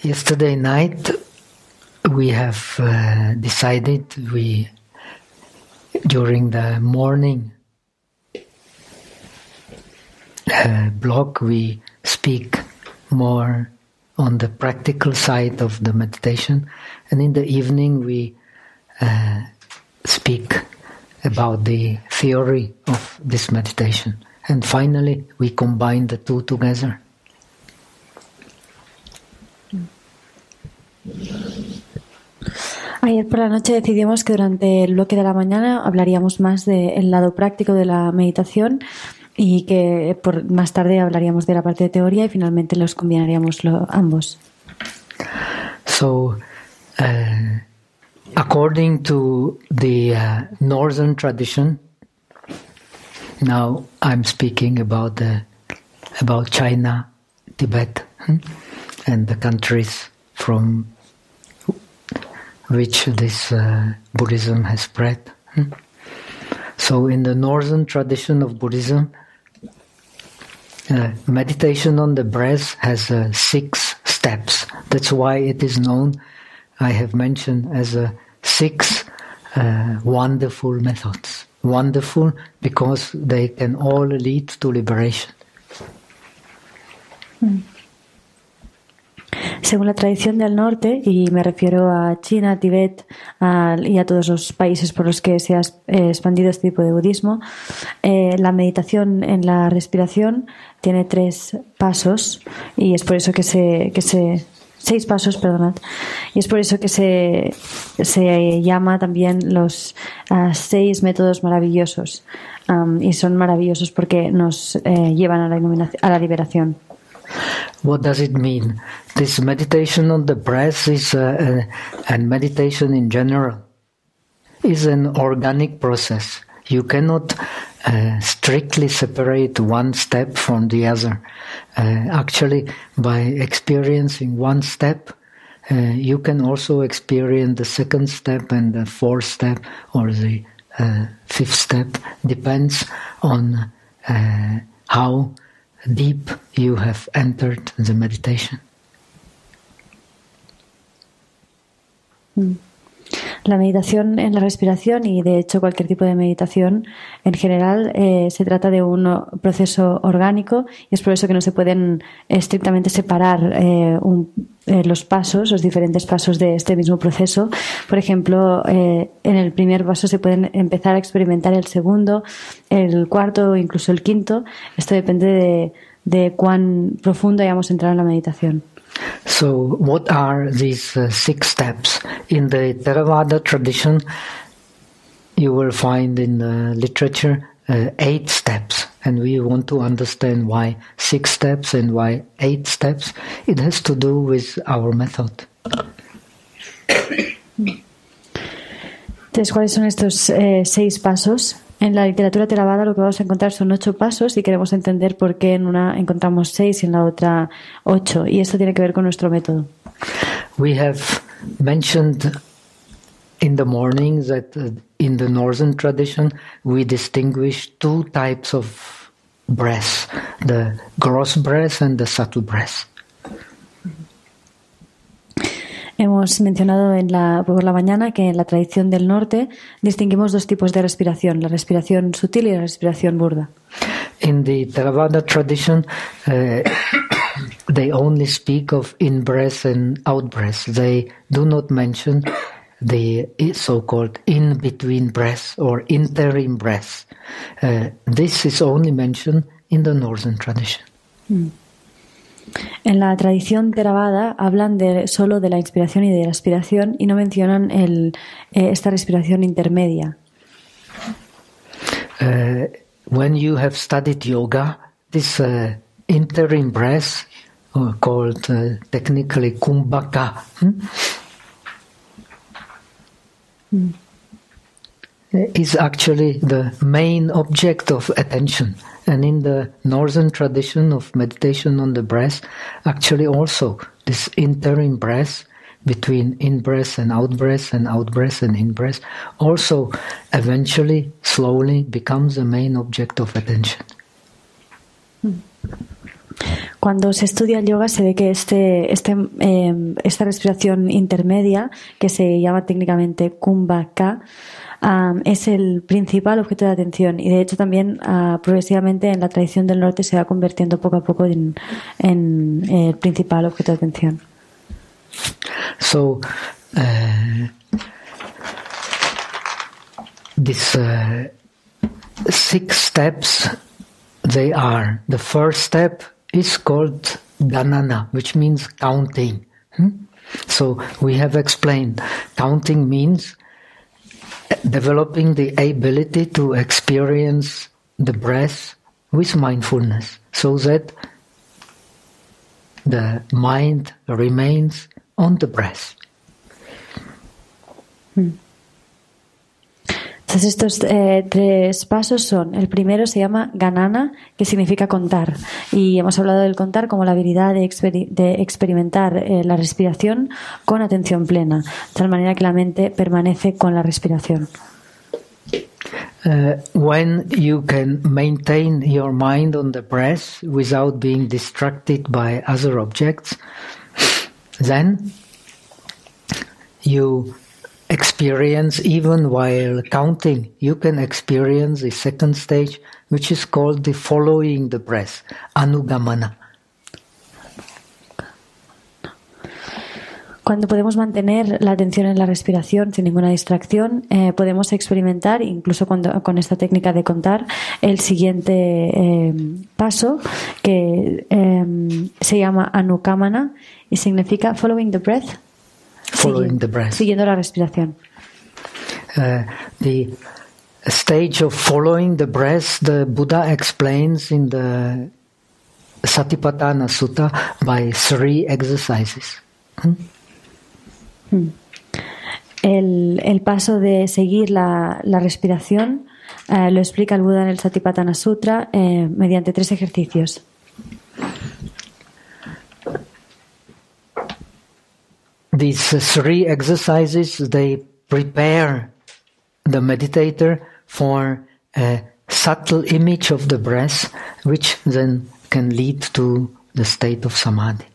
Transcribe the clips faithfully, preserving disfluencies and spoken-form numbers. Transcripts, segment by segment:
Yesterday night we have uh, decided we during the morning uh, block we speak more on the practical side of the meditation, and in the evening we uh, speak about the theory of this meditation, and finally we combine the two together. Ayer por la noche decidimos que durante el bloque de la mañana hablaríamos más del lado práctico de la meditación y que por más tarde hablaríamos de la parte de teoría y finalmente los combinaríamos lo, ambos. So, uh, according to the uh, northern tradition, now I'm speaking about the about China, Tibet, hmm, and the countries from which this uh, Buddhism has spread. Hmm. So in the northern tradition of Buddhism, uh, meditation on the breath has uh, six steps. That's why it is known, I have mentioned, as a six uh, wonderful methods. Wonderful because they can all lead to liberation. Hmm. Según la tradición del norte, y me refiero a China, Tibet a, y a todos los países por los que se ha expandido este tipo de budismo, eh, la meditación en la respiración tiene tres pasos y es por eso que se, que se seis pasos, perdonad, y es por eso que se, se llama también los uh, seis métodos maravillosos, um, y son maravillosos porque nos eh, llevan a la iluminación, a la liberación. What does it mean? This meditation on the breath is, uh, uh, and meditation in general, is an organic process. You cannot uh, strictly separate one step from the other. Uh, actually, by experiencing one step, uh, you can also experience the second step and the fourth step or the uh, fifth step. Depends on uh, how deep you have entered the meditation. La meditación en la respiración y de hecho cualquier tipo de meditación en general eh, se trata de un proceso orgánico y es por eso que no se pueden estrictamente separar eh, un, eh, los pasos, los diferentes pasos de este mismo proceso. Por ejemplo, eh, en el primer paso se pueden empezar a experimentar el segundo, el cuarto o incluso el quinto. Esto depende de, de cuán profundo hayamos entrado en la meditación. So, what are these uh, six steps? In the Theravada tradition, you will find in the literature uh, eight steps, and we want to understand why six steps and why eight steps. It has to do with our method. Entonces, ¿cuáles son estos eh, seis pasos? En la literatura Theravada lo que vamos a encontrar son ocho pasos y queremos entender por qué en una encontramos seis y en la otra ocho. Y esto tiene que ver con nuestro método. We have mentioned in the morning that uh, in the northern tradition we distinguish two types of breath, the gross breath and the subtle breath. Hemos mencionado en la, por la mañana que en la tradición del norte distinguimos dos tipos de respiración, la respiración sutil y la respiración burda. In the Theravada tradition, uh, they only speak of in-breath and out-breath. They do not mention the so-called in-between breath or interim breath. Uh, this is only mentioned in the northern tradition. Mm. En la tradición Theravada hablan de, solo de la inspiración y de la expiración y no mencionan el, eh, esta respiración intermedia. Uh, when you have studied yoga, this uh, interim breath, uh, called uh, technically kumbhaka, hmm? mm. is actually the main object of attention. And in the northern tradition of meditation on the breath, actually also this interim breath between in-breath and out-breath and out-breath and in-breath also eventually, slowly becomes the main object of attention. Cuando se estudia el yoga se ve que este, este, eh, esta respiración intermedia, que se llama técnicamente Kumbhaka, um, es el principal objeto de atención, y de hecho también uh, progresivamente en la tradición del norte se va convirtiendo poco a poco en, en el principal objeto de atención. So, uh, these uh, six steps, they are, the first step is called Ganana, which means counting. Hmm? So we have explained, counting means developing the ability to experience the breath with mindfulness, so that the mind remains on the breath. Hmm. Entonces estos eh, tres pasos son, el primero se llama Ganana, que significa contar, y hemos hablado del contar como la habilidad de, exper- de experimentar eh, la respiración con atención plena, de tal manera que la mente permanece con la respiración. Uh, when you can maintain your mind on the breath without being distracted by other objects, then you experience, even while counting, you can experience the second stage, which is called the following the breath, anugamana. Cuando podemos mantener la atención en la respiración sin ninguna distracción, eh, podemos experimentar, incluso cuando, con esta técnica de contar, el siguiente eh, paso, que eh, se llama anukamana y significa following the breath. Following the breath. Siguiendo la respiración. Uh, the stage of following the breath, the Buddha explains in the Satipatthana Sutta by three exercises. Hmm? Hmm. El, el paso de seguir la, la respiración eh, lo explica el Buda en el Satipatthana Sutra eh, mediante tres ejercicios. These three exercises, they prepare the meditator for a subtle image of the breath, which then can lead to the state of samadhi.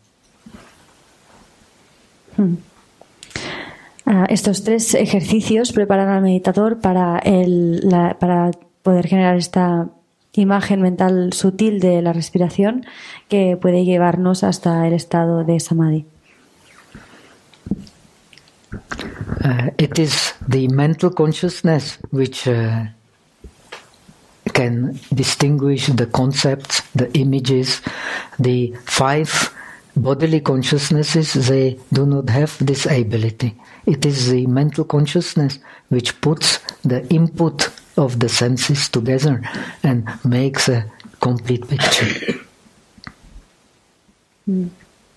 Hmm. Uh, estos tres ejercicios preparan al meditador para, el, la, para poder generar esta imagen mental sutil de la respiración que puede llevarnos hasta el estado de samadhi. Uh, it is the mental consciousness which uh, can distinguish the concepts, the images. The five bodily consciousnesses, they do not have this ability. It is the mental consciousness which puts the input of the senses together and makes a complete picture. Mm.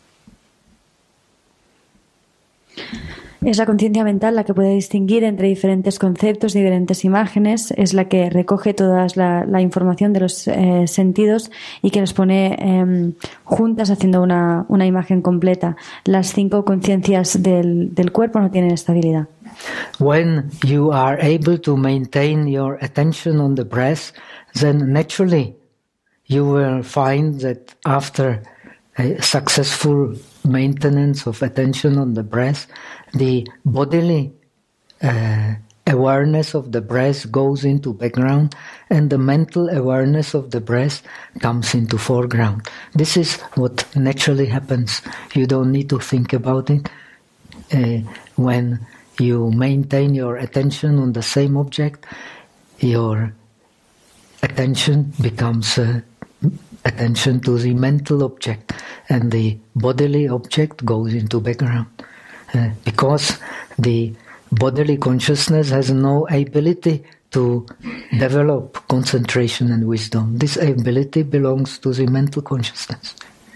Es la conciencia mental la que puede distinguir entre diferentes conceptos, diferentes imágenes, es la que recoge toda la, la información de los eh, sentidos y que los pone eh, juntas haciendo una, una imagen completa. Las cinco conciencias del, del cuerpo no tienen estabilidad. When you are able to maintain your attention on the breath, then naturally you will find that after a successful maintenance of attention on the breath, the bodily uh, awareness of the breath goes into background and the mental awareness of the breath comes into foreground. This is what naturally happens. You don't need to think about it. Uh, when you maintain your attention on the same object, your attention becomes uh, attention to the mental object and the bodily object goes into background. Uh, because the bodily consciousness has no ability to develop concentration and wisdom. This ability belongs to the mental consciousness.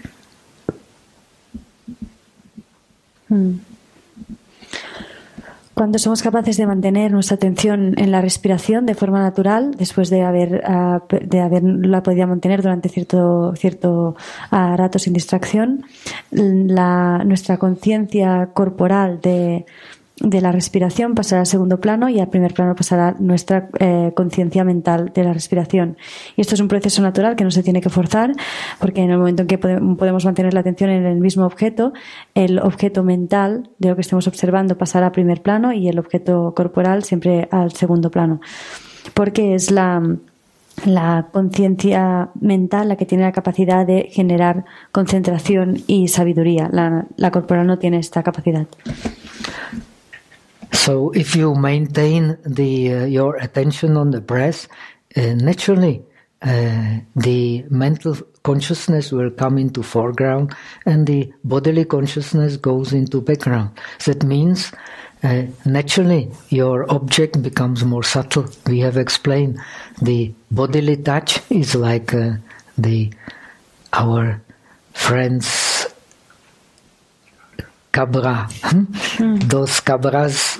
Hmm. Cuando somos capaces de mantener nuestra atención en la respiración de forma natural, después de haber uh, de haberla podido mantener durante cierto cierto uh, rato sin distracción, la, nuestra conciencia corporal de de la respiración pasará al segundo plano y al primer plano pasará nuestra eh, conciencia mental de la respiración. Y esto es un proceso natural que no se tiene que forzar, porque en el momento en que podemos mantener la atención en el mismo objeto, el objeto mental de lo que estemos observando pasará al primer plano y el objeto corporal siempre al segundo plano. Porque es la, la conciencia mental la que tiene la capacidad de generar concentración y sabiduría. La, la corporal no tiene esta capacidad. So if you maintain the uh, your attention on the breath, uh, naturally uh, the mental consciousness will come into foreground and the bodily consciousness goes into background. That means uh, naturally your object becomes more subtle. We have explained the bodily touch is like uh, the our friends cabra, mm. Those cabras.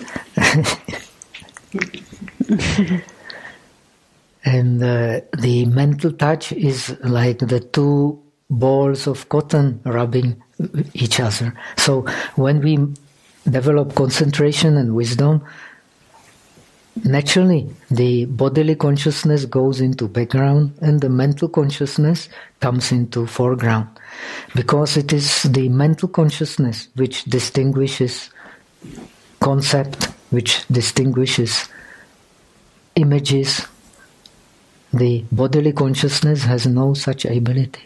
And uh, the mental touch is like the two balls of cotton rubbing each other. So when we develop concentration and wisdom, naturally the bodily consciousness goes into background and the mental consciousness comes into foreground. Because it is the mental consciousness which distinguishes concept, which distinguishes images. The bodily consciousness has no such ability.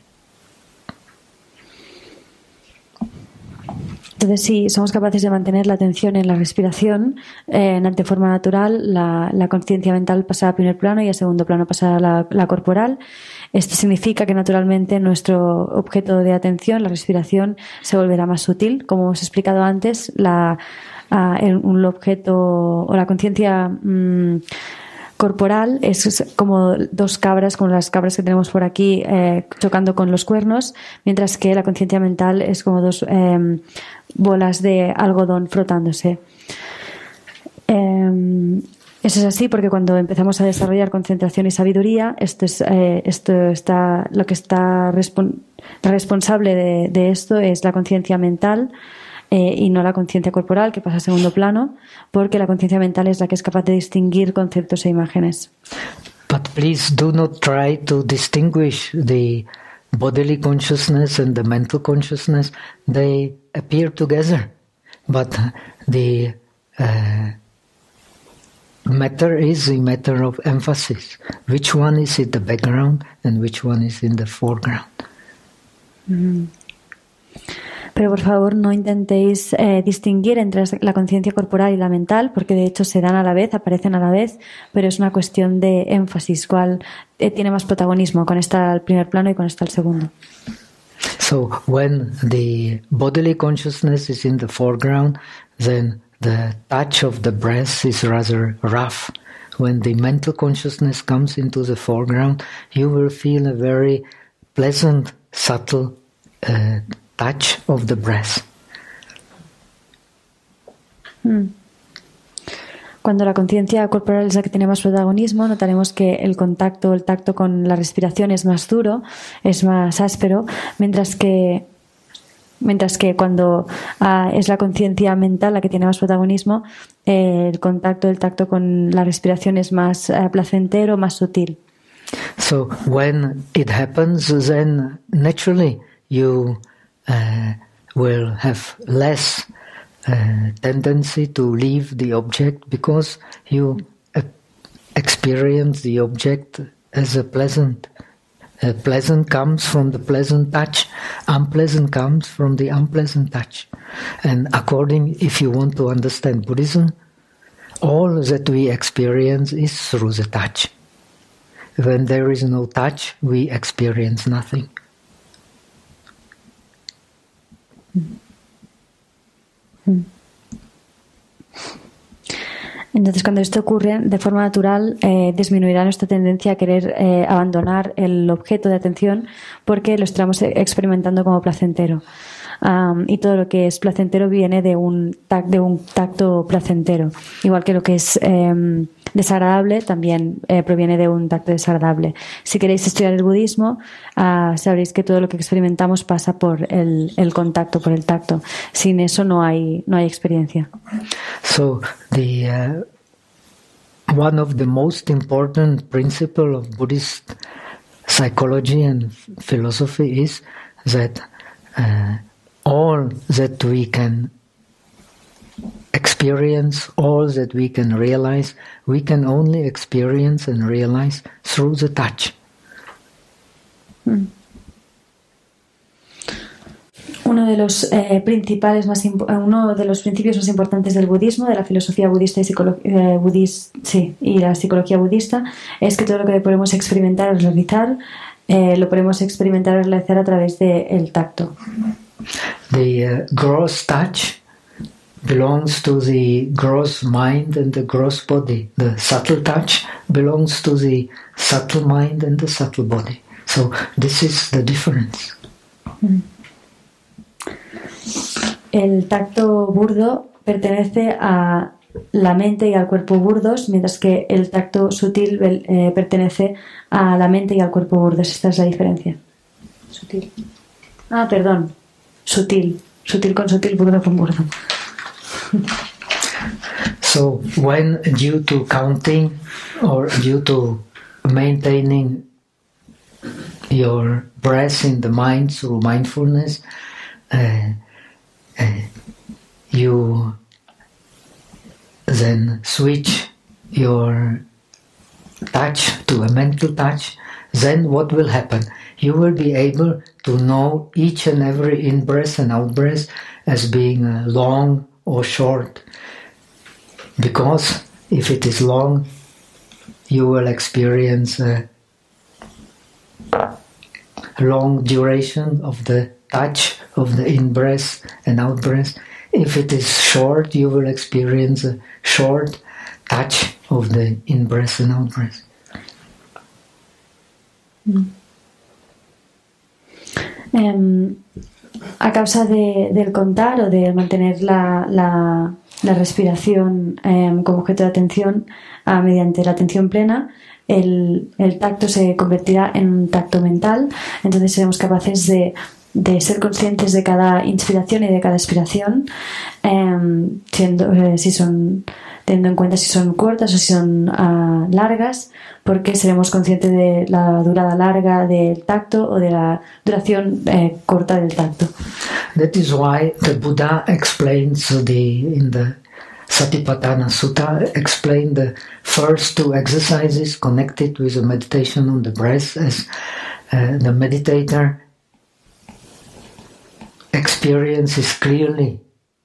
Entonces, si somos capaces de mantener la atención en la respiración, eh, de forma natural, la, la conciencia mental pasará a primer plano y a segundo plano pasará a la, la corporal. Esto significa que naturalmente nuestro objeto de atención, la respiración, se volverá más sutil. Como os he explicado antes, la, uh, el, un objeto o la conciencia mmm, corporal es como dos cabras, como las cabras que tenemos por aquí, eh, chocando con los cuernos, mientras que la conciencia mental es como dos eh, bolas de algodón frotándose. Eh, eso es así porque cuando empezamos a desarrollar concentración y sabiduría, esto es, eh, esto está, lo que está respon- responsable de, de esto es la conciencia mental. Eh, y no la conciencia corporal, que pasa a segundo plano, porque la conciencia mental es la que es capaz de distinguir conceptos e imágenes. But please do not try to distinguish the bodily consciousness and the mental consciousness. They appear together, but the uh, matter is a matter of emphasis. Which one is in the background and which one is in the foreground? Mm. Pero por favor no intentéis eh, distinguir entre la conciencia corporal y la mental, porque de hecho se dan a la vez, aparecen a la vez, pero es una cuestión de énfasis, cuál eh, tiene más protagonismo, con esta al primer plano y con esta al segundo. So when the bodily consciousness is in the foreground, then the touch of the breath is rather rough. When the mental consciousness comes into the foreground, you will feel a very pleasant, subtle uh, touch of the breath. Cuando la conciencia corporal es la que tiene más protagonismo, notaremos que el contacto, el tacto con la respiración es más duro, es más áspero, mientras que mientras que cuando uh, es la conciencia mental la que tiene más protagonismo, eh, el contacto, el tacto con la respiración es más uh, placentero, más sutil. So when it happens, then naturally you Uh, will have less uh, tendency to leave the object because you uh, experience the object as a pleasant. Uh, pleasant comes from the pleasant touch, unpleasant comes from the unpleasant touch. And according, if you want to understand Buddhism, all that we experience is through the touch. When there is no touch, we experience nothing. Entonces, cuando esto ocurre de forma natural, eh, disminuirá nuestra tendencia a querer eh, abandonar el objeto de atención porque lo estamos experimentando como placentero. um, y todo lo que es placentero viene de un, tac, de un tacto placentero, igual que lo que es um, desagradable también eh, proviene de un tacto desagradable. Si queréis estudiar el budismo, uh, sabréis que todo lo que experimentamos pasa por el, el contacto, por el tacto. Sin eso no hay, no hay experiencia. So the uh, one of the most important principles of Buddhist psychology and philosophy is that uh, all that we can experience, all that we can realize, we can only experience and realize through the touch. Mm. Uno de los eh, principales más uno de los principios más importantes del budismo, de la filosofía budista y, psicolo eh, budis sí, y la psicología budista, es que todo lo que podemos experimentar o realizar eh, lo podemos experimentar o realizar a través del tacto. The uh, gross touch belongs to the gross mind and the gross body. The subtle touch belongs to the subtle mind and the subtle body. So this is the difference. Mm. El tacto burdo pertenece a la mente y al cuerpo burdos, mientras que el tacto sutil eh, pertenece a la mente y al cuerpo burdos. Esta es la diferencia. Sutil. Ah, perdón. Sutil. Sutil con sutil, burdo con burdo. So, when due to counting or due to maintaining your breath in the mind through mindfulness, uh, uh, you then switch your touch to a mental touch, then what will happen? You will be able to know each and every in-breath and out-breath as being uh, long or short. Because if it is long, you will experience a long duration of the touch of the in-breath and out-breath. If it is short, you will experience a short touch of the in-breath and out-breath. Mm. Um, a causa de, del contar o de mantener la, la, la respiración um, como objeto de atención uh, mediante la atención plena, el, el tacto se convertirá en un tacto mental. Entonces seremos capaces de, de ser conscientes de cada inspiración y de cada expiración, um, siendo, eh, si son, teniendo en cuenta si son cortas o si son uh, largas, porque seremos conscientes de la durada larga del tacto o de la duración eh, corta del tacto. That is why the Buddha explains the in the Satipatthana Sutta explained the first two exercises connected with the meditation on the breath as uh, the meditator experiences clearly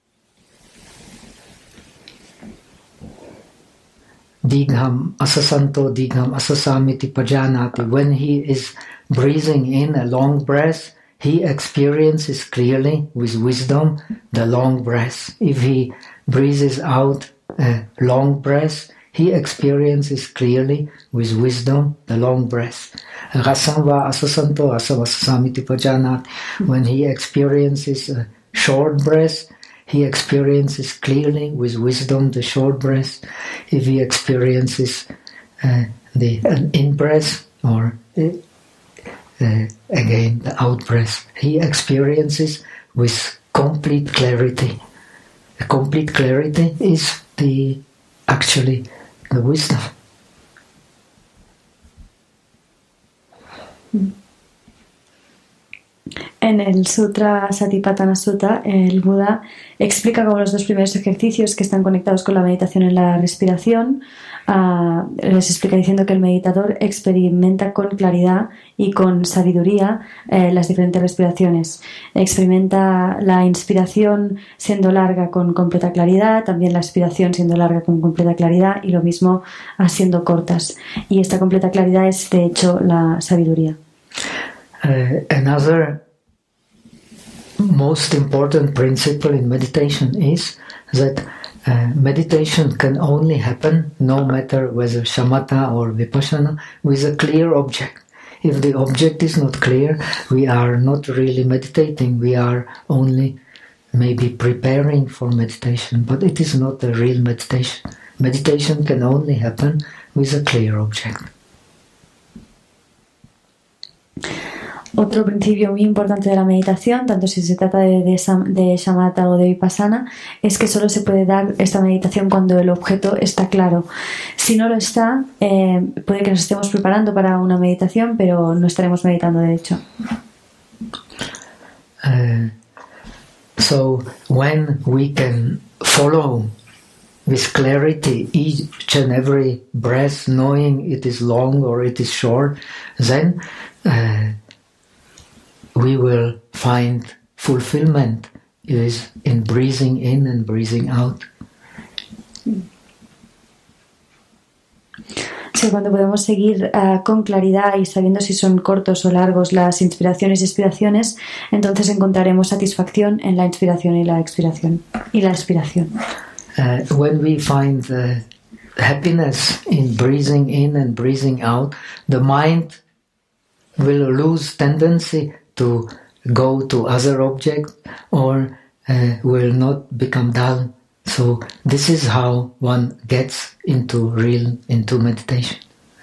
Digham asasanto digham asasamiti pajanati. When he is breathing in a long breath, he experiences clearly with wisdom the long breath. If he breathes out a long breath, he experiences clearly with wisdom the long breath. Rasamva asasanto asavasamiti pajanati. When he experiences a short breath, he experiences clearly with wisdom the short breath. If he experiences uh, the an in-breath or uh, uh, again the out-breath, he experiences with complete clarity. The complete clarity is the actually the wisdom. En el Sutra Satipatthana Sutta, el Buda explica cómo los dos primeros ejercicios que están conectados con la meditación en la respiración, uh, les explica diciendo que el meditador experimenta con claridad y con sabiduría eh, las diferentes respiraciones. Experimenta la inspiración siendo larga con completa claridad, también la expiración siendo larga con completa claridad y lo mismo siendo cortas. Y esta completa claridad es de hecho la sabiduría. Uh, another most important principle in meditation is that uh, meditation can only happen, no matter whether shamatha or vipassana, with a clear object. If the object is not clear, we are not really meditating. We are only maybe preparing for meditation, but it is not a real meditation. Meditation can only happen with a clear object. Otro principio muy importante de la meditación, tanto si se trata de, de, de shamatha o de vipassana, es que solo se puede dar esta meditación cuando el objeto está claro. Si no lo está, eh, puede que nos estemos preparando para una meditación, pero no estaremos meditando de hecho. Uh, so when we can follow with clarity each and every breath, knowing it is long or it is short, then uh, we will find fulfillment is in breathing in and breathing out. Sí, cuando podemos seguir uh, con claridad y sabiendo si son cortos o largos las inspiraciones y expiraciones, entonces encontraremos satisfacción en la inspiración y la expiración y la expiración. Uh, when we find uh, happiness in breathing in and breathing out, the mind will lose tendency to go to other objects or uh, will not become dull. So this is how one gets into real, into meditation.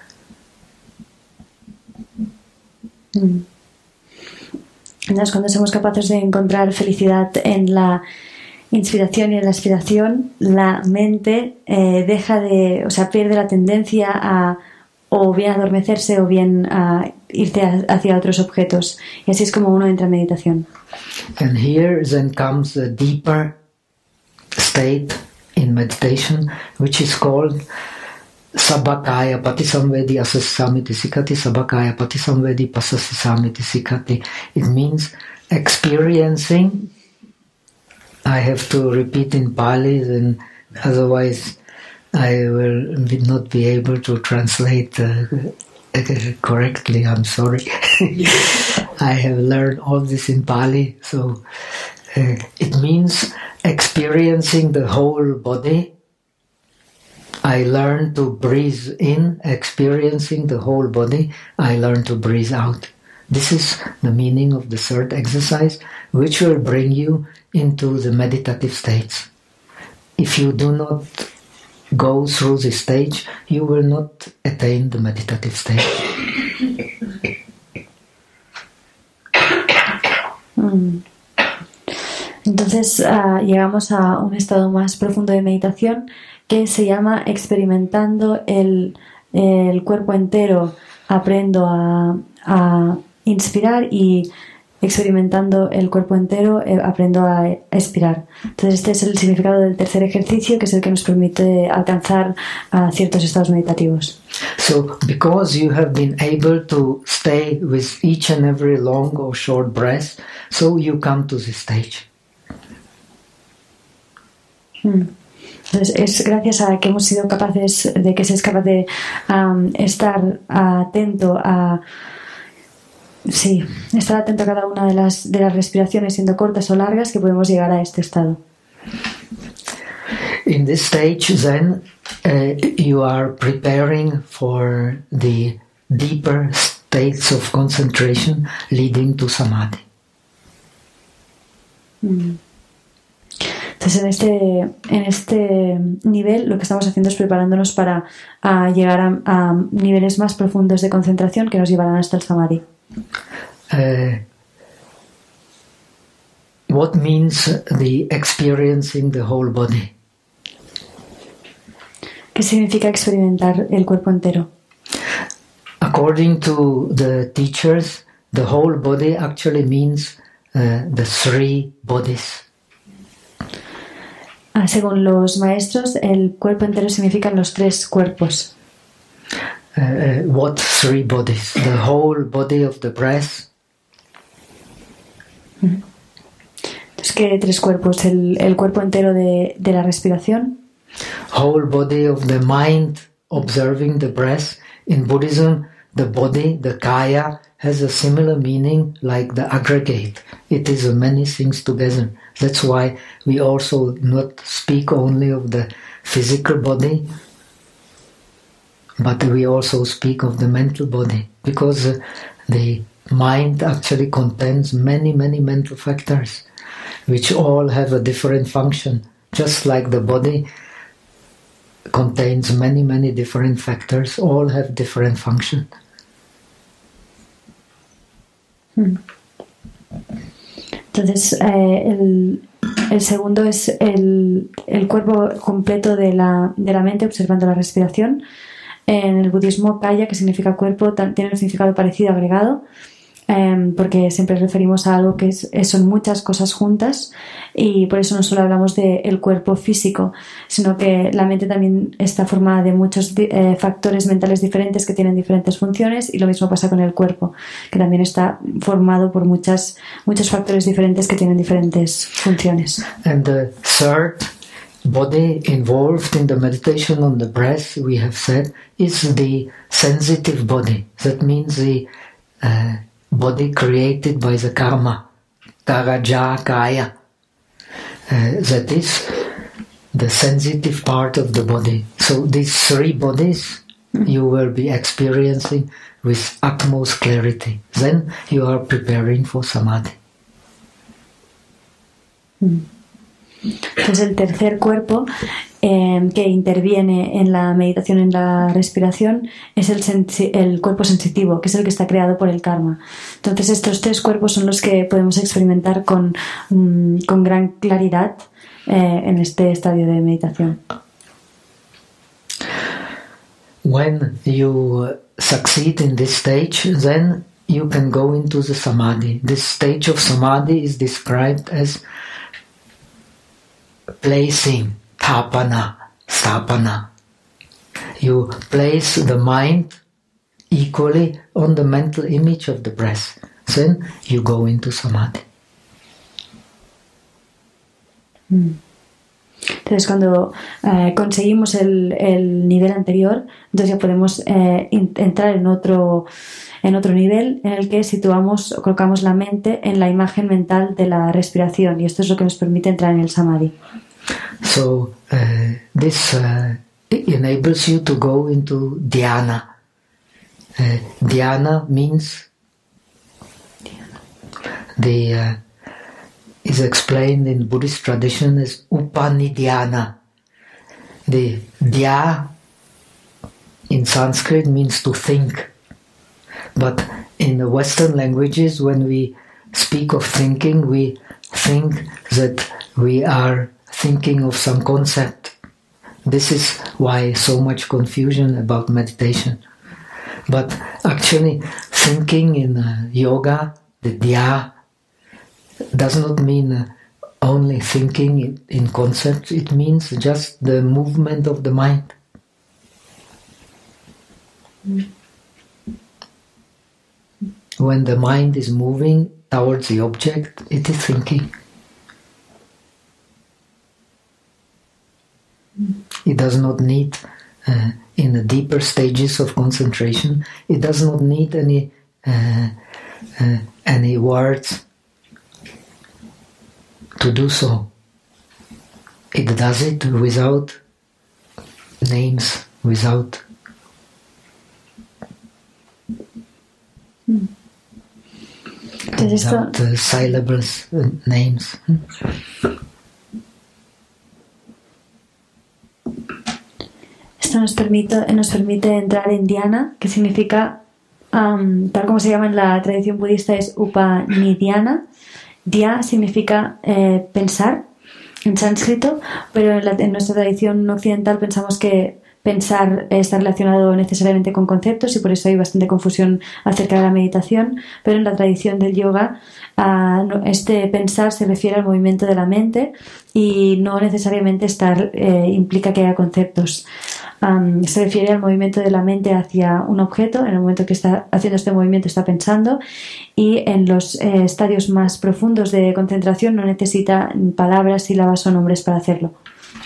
Mm. Entonces, cuando somos capaces de encontrar felicidad en la inspiración y en la expiración, la mente eh, deja de, o sea, pierde la tendencia a o bien adormecerse o bien a irte hacia otros objetos. Y así es como uno entra en meditación. And here then comes a deeper state in meditation, which is called Sabakaya Patisamvedi Asasamiti Sikati, Sabakaya Patisamvedi Pasasisamiti Sikati. It means experiencing. I have to repeat in Pali, then otherwise I will not be able to translate uh, correctly. I'm sorry. I have learned all this in Pali, so uh, it means experiencing the whole body. I learn to breathe in, experiencing the whole body. I learn to breathe out. This is the meaning of the third exercise, which will bring you into the meditative states. If you do not go through this stage, you will not attain the meditative stage. Mm. Entonces uh, llegamos a un estado más profundo de meditación que se llama experimentando el, el cuerpo entero. Aprendo a, a inspirar y experimentando el cuerpo entero eh, aprendo a, a expirar. Entonces este es el significado del tercer ejercicio, que es el que nos permite alcanzar a ciertos estados meditativos. So because you have been able to stay with each and every long or short breath, so you come to this stage. Hmm. Entonces es gracias a que hemos sido capaces de que se es capaz de um, estar atento a Sí, estar atento a cada una de las, de las respiraciones, siendo cortas o largas, que podemos llegar a este estado. In this stage, then, uh, you are preparing for the deeper states of concentration leading to samadhi. Entonces, en este, en este nivel, lo que estamos haciendo es preparándonos para a llegar a, a niveles más profundos de concentración que nos llevarán hasta el samadhi. Uh, what means the experiencing the whole body? ¿Qué significa experimentar el cuerpo entero? According to the teachers, the whole body actually means uh, the three bodies. Ah, según los maestros, el cuerpo entero significan los tres cuerpos. Uh, what three bodies? The whole body of the breath. Entonces, ¿qué tres cuerpos? El, el cuerpo entero de, de la respiración. Whole body of the mind observing the breath. In Buddhism, the body, the kaya, has a similar meaning like the aggregate. It is many things together. That's why we also not speak only of the physical body, but we also speak of the mental body, because The mind actually contains many, many mental factors, which all have a different function, just like the body contains many, many different factors, all have different function. Hmm. Entonces, eh, el, el segundo es el, el cuerpo completo de la, de la mente observando la respiración. En el budismo, kaya, que significa cuerpo, tiene un significado parecido agregado, eh, porque siempre referimos a algo que es, son muchas cosas juntas, y por eso no solo hablamos del cuerpo físico, sino que la mente también está formada de muchos eh, factores mentales diferentes que tienen diferentes funciones, y lo mismo pasa con el cuerpo, que también está formado por muchas, muchos factores diferentes que tienen diferentes funciones. And the third body involved in the meditation on the breath, we have said, is the sensitive body. That means the uh, body created by the karma, karaja kaya. Uh, that is the sensitive part of the body. So these three bodies you will be experiencing with utmost clarity. Then you are preparing for samadhi. Mm. Entonces el tercer cuerpo eh, que interviene en la meditación, en la respiración, es el, sensi- el cuerpo sensitivo, que es el que está creado por el karma. Entonces estos tres cuerpos son los que podemos experimentar con, um, con gran claridad eh, en este estadio de meditación. When you succeed in this stage, then you can go into the samadhi. This stage of samadhi is described as placing, tapana, stapana. You place the mind equally on the mental image of the breath. Then you go into samadhi. Mm. Entonces cuando eh, conseguimos el, el nivel anterior, entonces ya podemos eh, in- entrar en otro, en otro nivel en el que situamos, colocamos la mente en la imagen mental de la respiración, y esto es lo que nos permite entrar en el samadhi. So uh, this uh, enables you to go into dhyana. Uh, dhyana means the uh, is explained in Buddhist tradition as upanidhyana. The dhya in Sanskrit means to think, but in the Western languages, when we speak of thinking, we think that we are thinking of some concept. This is why so much confusion about meditation. But actually, thinking in uh, yoga, the dhya, does not mean uh, only thinking in, in concepts. It means just the movement of the mind. Mm. When the mind is moving towards the object, it is thinking. Mm. It does not need, uh, in the deeper stages of concentration, it does not need any uh, uh, any words to do so. It does it without names, without mm. without uh, syllables, uh, names. Esto nos permite, nos permite entrar en dhyana, que significa, um, tal como se llama en la tradición budista, es upanidhyana. Dhya significa eh, pensar en sánscrito, pero en, la, en nuestra tradición occidental pensamos que pensar está relacionado necesariamente con conceptos, y por eso hay bastante confusión acerca de la meditación. Pero en la tradición del yoga, uh, este pensar se refiere al movimiento de la mente, y no necesariamente estar eh, implica que haya conceptos. Um, se refiere al movimiento de la mente hacia un objeto. En el momento que está haciendo este movimiento está pensando, y en los eh, estadios más profundos de concentración no necesita palabras, sílabas o nombres para hacerlo.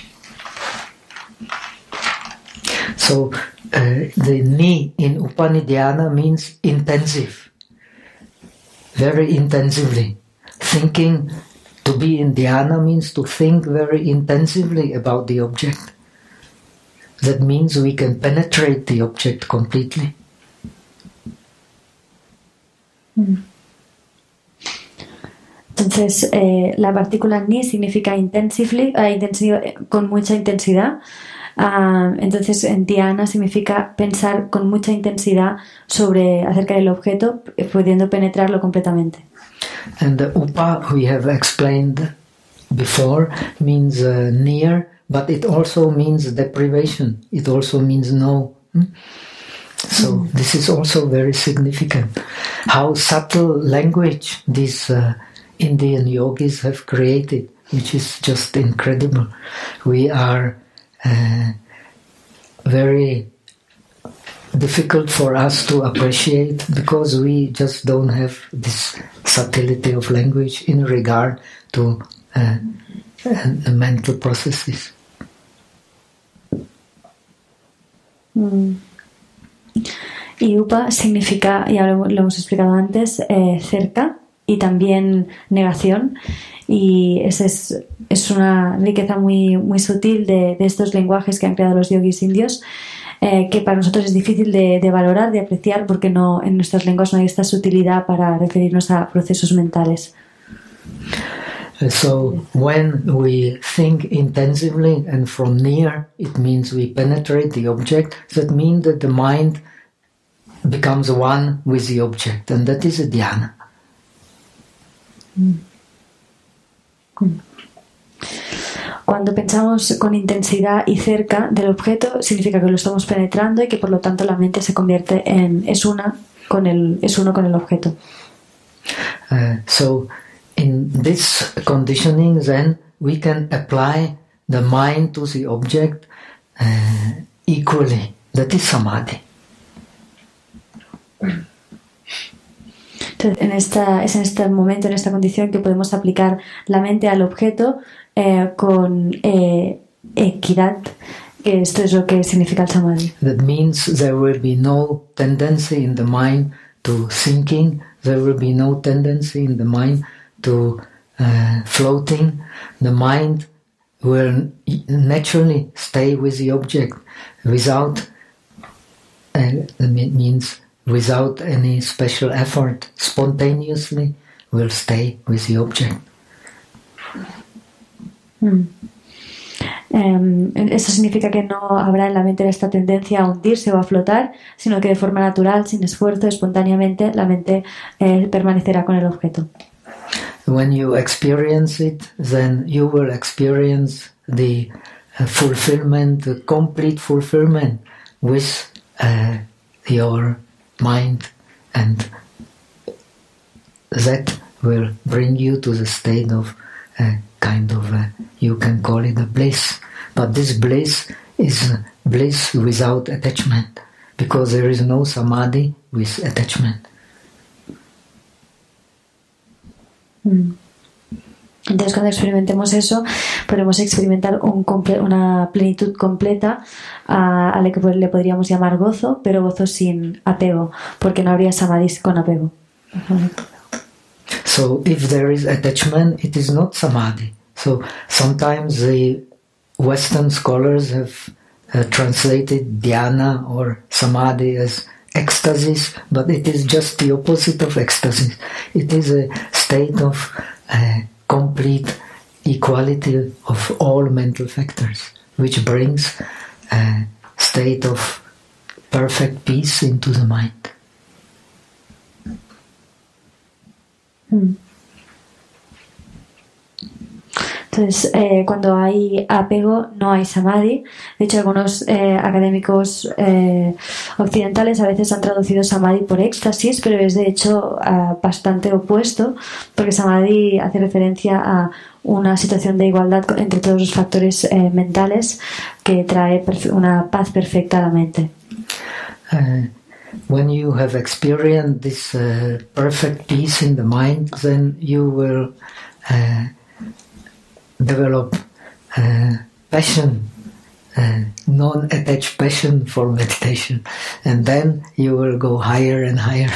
So uh, the ni in Upanidhyana means intensive, very intensively. Thinking, to be in dhyana means to think very intensively about the object. That means we can penetrate the object completely. Entonces, eh, la partícula ni significa intensively, eh, intensiva, con mucha intensidad. Uh, entonces, en dhyana significa pensar con mucha intensidad sobre acerca del objeto, pudiendo penetrarlo completamente. And the upa we have explained before means uh, near, but it also means deprivation. It also means no. Hmm? So mm. this is also very significant. How subtle language these uh, Indian yogis have created, which is just incredible. We are uh, very difficult for us to appreciate because we just don't have this subtlety of language in regard to uh, the mental processes. Mm. Y upa significa, ya lo, lo hemos explicado antes, eh, cerca y también negación. Y esa es, es una riqueza muy, muy sutil de, de estos lenguajes que han creado los yogis indios, eh, que para nosotros es difícil de, de valorar, de apreciar, porque no, en nuestras lenguas no hay esta sutilidad para referirnos a procesos mentales. So when we think intensively and from near, it means we penetrate the object. That means that the mind becomes one with the object, and that is a dhyana. Cuando pensamos con intensidad y cerca del objeto, significa que lo estamos penetrando y que por lo tanto la mente se convierte en es una con el es uno con el objeto. Uh, so in this conditioning, then we can apply the mind to the object uh, equally. That is samadhi. Entonces, en esta, es en este momento, en esta condición, que podemos aplicar la mente al objeto eh, con eh, equidad, que esto es lo que significa el samadhi. That means there will be no tendency in the mind to thinking, there will be no tendency in the mind to uh, floating. The mind will naturally stay with the object without, uh, it means without any special effort, spontaneously will stay with the object. Mm. Um, eso significa que no habrá en la mente esta tendencia a hundirse o a flotar, sino que de forma natural, sin esfuerzo, espontáneamente, la mente eh, permanecerá con el objeto. When you experience it, then you will experience the uh, fulfillment, the complete fulfillment with uh, your mind, and that will bring you to the state of a kind of a, you can call it a bliss, but this bliss is bliss without attachment, because there is no samadhi with attachment. Mm. Entonces, cuando experimentemos eso, podemos experimentar un comple- una plenitud completa a, a la que le podríamos llamar gozo, pero gozo sin apego, porque no habría samadhi con apego. So, if there is attachment, it is not samadhi. So, sometimes the Western scholars have uh, translated dhyana or samadhi as ecstasis, but it is just the opposite of ecstasy. It is a state of uh, complete equality of all mental factors, which brings a state of perfect peace into the mind. Hmm. Entonces, eh, cuando hay apego, no hay samadhi. De hecho, algunos eh, académicos eh, occidentales a veces han traducido samadhi por éxtasis, pero es de hecho uh, bastante opuesto, porque samadhi hace referencia a una situación de igualdad entre todos los factores eh, mentales que trae perfe- una paz perfecta a la mente. Uh, when you have experienced this uh, perfect peace in the mind, then you will uh, develop uh, passion, uh, non-attached passion for meditation, and then you will go higher and higher.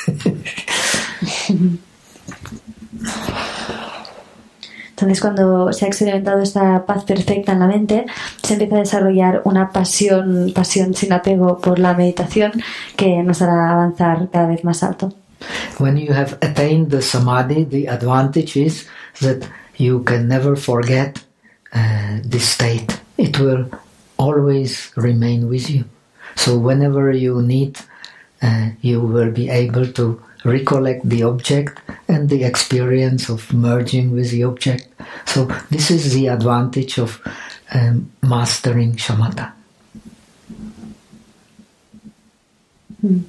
Entonces, cuando se ha experimentado esta paz perfecta en la mente, se empieza a desarrollar una pasión, pasión sin apego por la meditación, que nos hará avanzar cada vez más alto. When you have attained the samadhi, the advantage is that you can never forget uh, this state. It will always remain with you. So whenever you need, uh, you will be able to recollect the object and the experience of merging with the object. So this is the advantage of um, mastering shamatha. Hmm.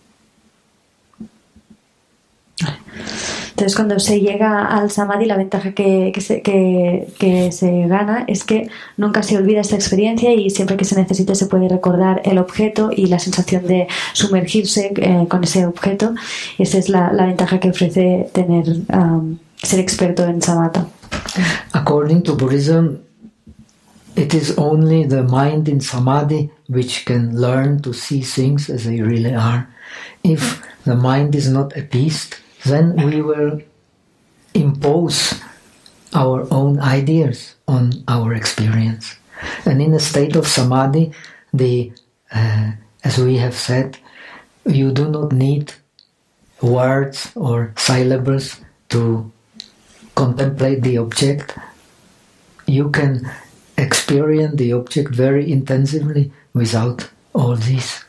Entonces, cuando se llega al samadhi, la ventaja que, que, se, que, que se gana es que nunca se olvida esta experiencia y siempre que se necesite se puede recordar el objeto y la sensación de sumergirse eh, con ese objeto. Y esa es la, la ventaja que ofrece tener um, ser experto en samatha. According to Buddhism, it is only the mind in samadhi which can learn to see things as they really are. If the mind is not appeased, then we will impose our own ideas on our experience. And in a state of samadhi, the, uh, as we have said, you do not need words or syllables to contemplate the object. You can experience the object very intensively without all this.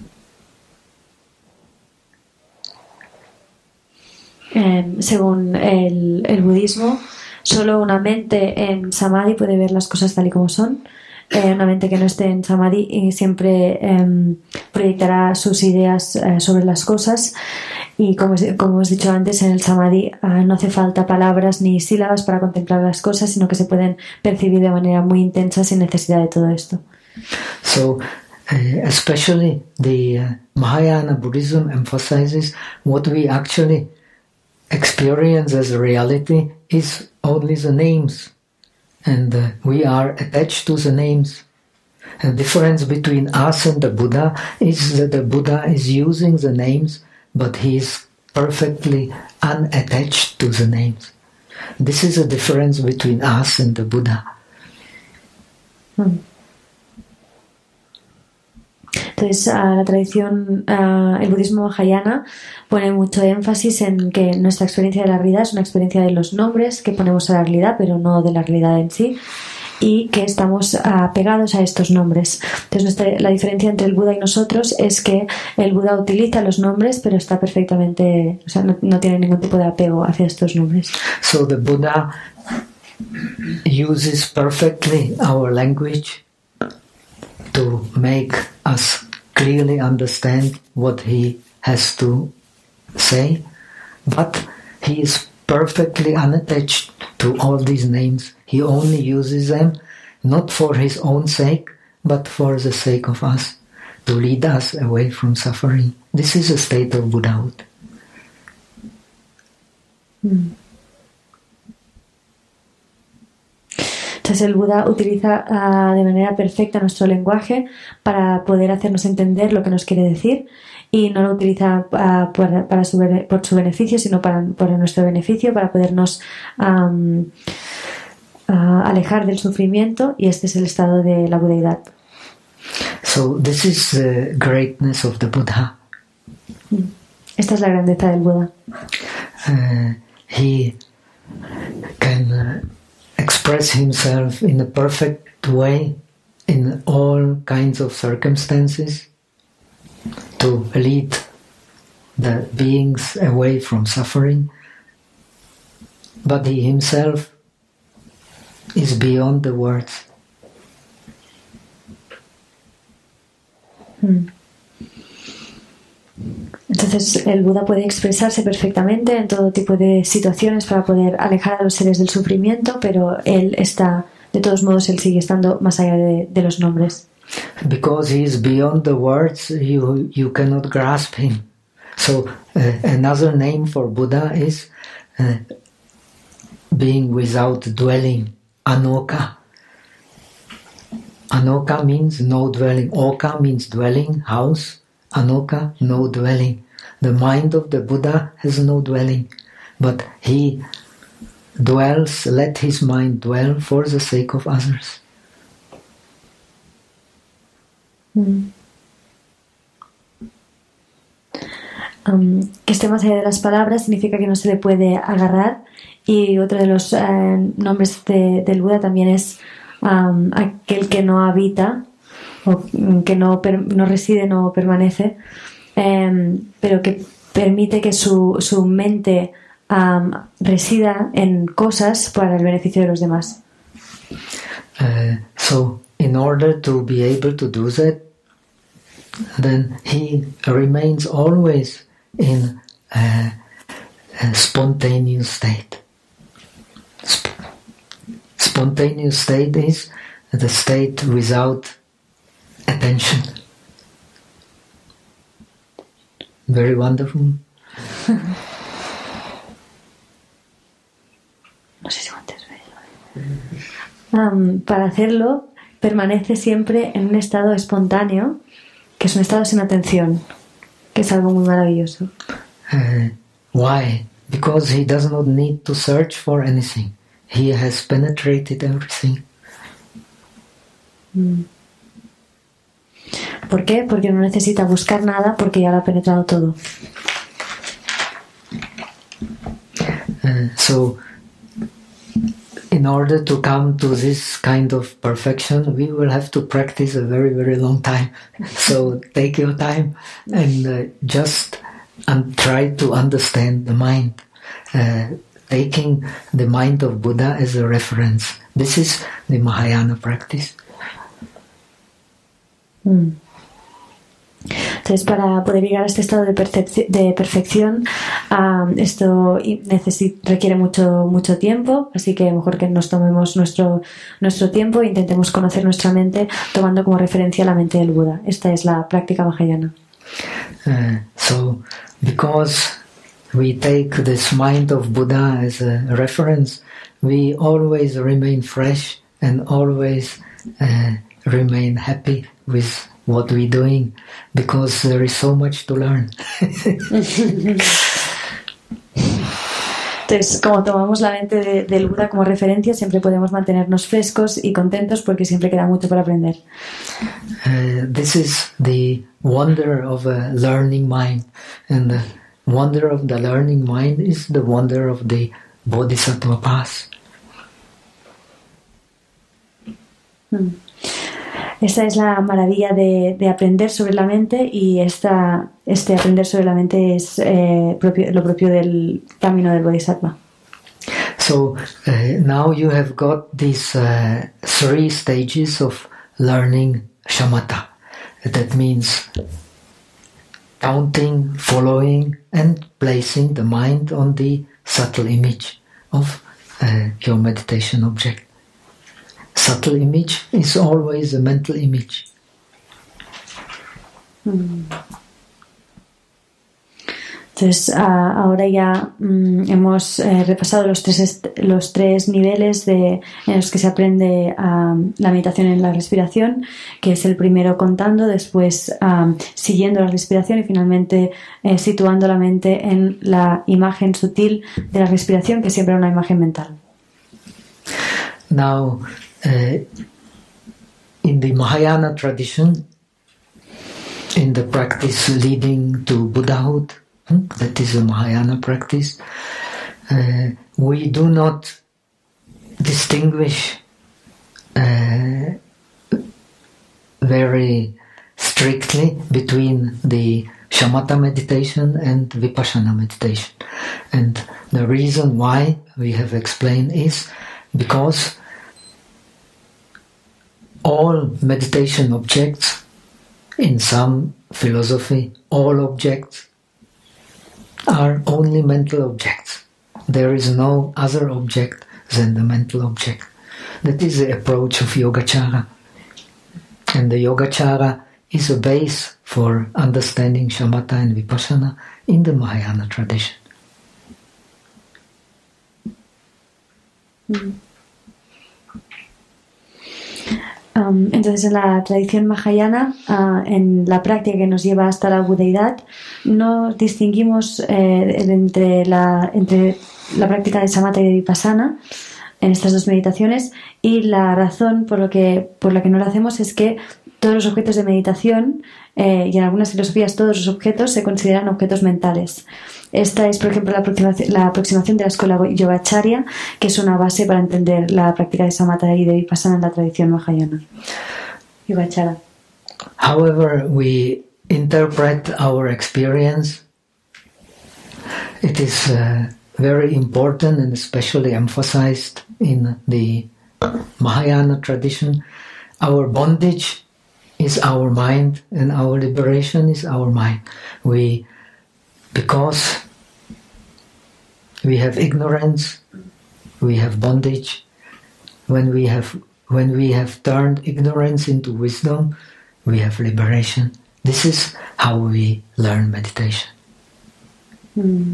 Eh, según el, el budismo, solo una mente en samadhi puede ver las cosas tal y como son. Eh, una mente que no esté en samadhi y siempre eh, proyectará sus ideas eh, sobre las cosas. Y como, como hemos dicho antes, en el samadhi eh, no hace falta palabras ni sílabas para contemplar las cosas, sino que se pueden percibir de manera muy intensa sin necesidad de todo esto. So, uh, especially the uh, Mahayana Buddhism emphasizes what we actually experience as reality is only the names, and uh, we are attached to the names. The difference between us and the Buddha is that the Buddha is using the names, but he is perfectly unattached to the names. This is the difference between us and the Buddha. Hmm. Entonces, uh, la tradición, uh, el budismo mahayana pone mucho énfasis en que nuestra experiencia de la realidad es una experiencia de los nombres que ponemos a la realidad, pero no de la realidad en sí, y que estamos uh, pegados a estos nombres. Entonces, nuestra, la diferencia entre el Buda y nosotros es que el Buda utiliza los nombres, pero está perfectamente, o sea, no, no tiene ningún tipo de apego hacia estos nombres. So the Buddha uses perfectly our language to make us clearly understand what he has to say, but he is perfectly unattached to all these names. He only uses them not for his own sake, but for the sake of us, to lead us away from suffering. This is a state of Buddhahood. Mm. Entonces el Buda utiliza uh, de manera perfecta nuestro lenguaje para poder hacernos entender lo que nos quiere decir, y no lo utiliza uh, por, para su, por su beneficio, sino para, por nuestro beneficio, para podernos um, uh, alejar del sufrimiento, y este es el estado de la budeidad. So this is the greatness of the Buddha. Esta es la grandeza del Buda. Uh, he can uh, express himself in a perfect way in all kinds of circumstances to lead the beings away from suffering, but he himself is beyond the words. Hmm. Entonces el Buda puede expresarse perfectamente en todo tipo de situaciones para poder alejar a los seres del sufrimiento, pero él está, de todos modos, él sigue estando más allá de, de los nombres. Because he is beyond the words, you you cannot grasp him. So uh, another name for Buddha is uh, being without dwelling, Anoka. Anoka means no dwelling. Oka means dwelling, house. Anoka, no dwelling. The mind of the Buddha has no dwelling, but he dwells, let his mind dwell for the sake of others. Mm. um, que esté más allá de las palabras significa que no se le puede agarrar, y otro de los eh, nombres de, del Buda también es um, aquel que no habita o que no, per, no reside, no permanece, eh, pero que permite que su, su mente um, resida en cosas para el beneficio de los demás. Uh, so in order to be able to do that, then he remains always in a, a spontaneous state. Sp- spontaneous state is the state without attention. Very wonderful. No sé si antes um, para hacerlo permanece siempre en un estado espontáneo, que es un estado sin atención, que es algo muy maravilloso. Uh, why? Because he does not need to search for anything. He has penetrated everything. Mm. ¿Por qué? Porque no necesita buscar nada, porque ya lo ha penetrado todo. Uh, so, in order to come to this kind of perfection, we will have to practice a very, very long time. So take your time and uh, just um, try to understand the mind, uh, taking the mind of Buddha as a reference. This is the Mahayana practice. Mm. Entonces, para poder llegar a este estado de, de perfección, um, esto requiere mucho, mucho tiempo, así que mejor que nos tomemos nuestro, nuestro tiempo e intentemos conocer nuestra mente tomando como referencia la mente del Buda. Esta es la práctica mahayana. Uh, so, because we take this mind of Buddha as a reference, we always remain fresh and always uh, remain happy with what we're doing, because there is so much to learn. Entonces, como tomamos la mente de, del Buda como referencia, siempre podemos mantenernos frescos y contentos porque siempre queda mucho para aprender. Uh, this is the wonder of a learning mind, and the wonder of the learning mind is the wonder of the Bodhisattva path. Hmm. Esta es la maravilla de, de aprender sobre la mente, y esta, este aprender sobre la mente es eh, propio, lo propio del camino del Bodhisattva. So uh, now you have got these uh, three stages of learning shamatha. That means counting, following, and placing the mind on the subtle image of uh, your meditation object. Subtle image is always a mental image. Mm. Entonces, uh, ahora ya mm, hemos eh, repasado los tres, los tres niveles de, en los que se aprende uh, la meditación en la respiración, que es el primero contando, después uh, siguiendo la respiración y finalmente eh, situando la mente en la imagen sutil de la respiración, que siempre es una imagen mental. Now, uh, in the Mahayana tradition, in the practice leading to Buddhahood, that is a Mahayana practice, uh, we do not distinguish uh, very strictly between the shamatha meditation and vipassana meditation. And the reason why we have explained is because all meditation objects, in some philosophy, all objects are only mental objects. There is no other object than the mental object. That is the approach of Yogacara. And the Yogacara is a base for understanding shamatha and vipassana in the Mahayana tradition. Mm. Um, entonces, en la tradición mahayana, uh, en la práctica que nos lleva hasta la budeidad, no distinguimos eh, entre, la, entre la práctica de samatha y de vipassana en estas dos meditaciones, y la razón por, lo que, por la que no lo hacemos es que todos los objetos de meditación eh, y en algunas filosofías todos los objetos se consideran objetos mentales. Esta es, por ejemplo, la aproximación, la aproximación de la escuela Yogacharya, que es una base para entender la práctica de Samatha y de Vipassana en la tradición Mahayana. Yogacharya. However we interpret our experience, it is uh, very important and especially emphasized in the Mahayana tradition. Our bondage is our mind and our liberation is our mind. We, because we have ignorance, we have bondage. When we have, when we have turned ignorance into wisdom, we have liberation. This is how we learn meditation. Mm.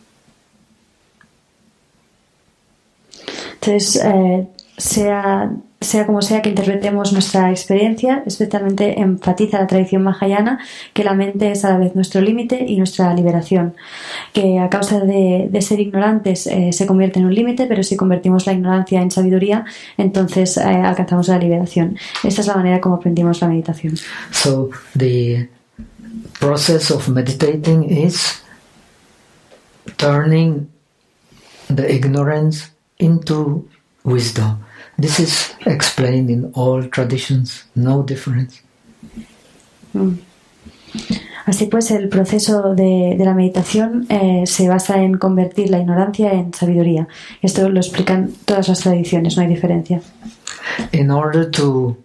Entonces, eh, sea, sea como sea que interpretemos nuestra experiencia, especialmente enfatiza la tradición mahayana que la mente es a la vez nuestro límite y nuestra liberación, que a causa de, de ser ignorantes eh, se convierte en un límite, pero si convertimos la ignorancia en sabiduría, entonces eh, alcanzamos la liberación. Esta es la manera como aprendimos la meditación. So the process of meditating is turning the ignorance into wisdom. This is explained in all traditions, no difference. Mm. Así pues, el proceso de, de la meditación eh, se basa en convertir la ignorancia en sabiduría. Esto lo explican todas las tradiciones, no hay diferencia. In order to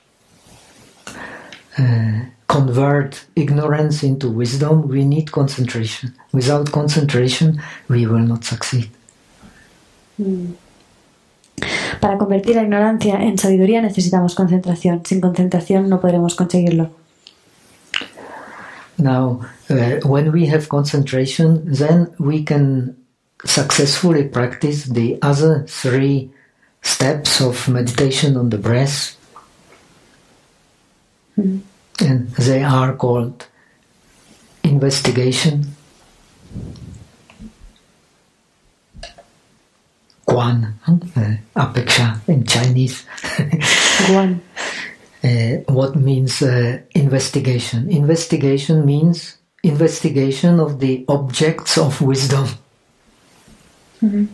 uh, convert ignorance into wisdom, we need concentration. Without concentration, we will not succeed. Mm. Para convertir la ignorancia en sabiduría necesitamos concentración. Sin concentración no podremos conseguirlo. Now, uh, when we have concentration, then we can successfully practice the other three steps of meditation on the breath. Mm. And they are called investigation, Guan, uh, apeksha in Chinese. Guan. Uh, what means uh, investigation? Investigation means investigation of the objects of wisdom. Mm-hmm.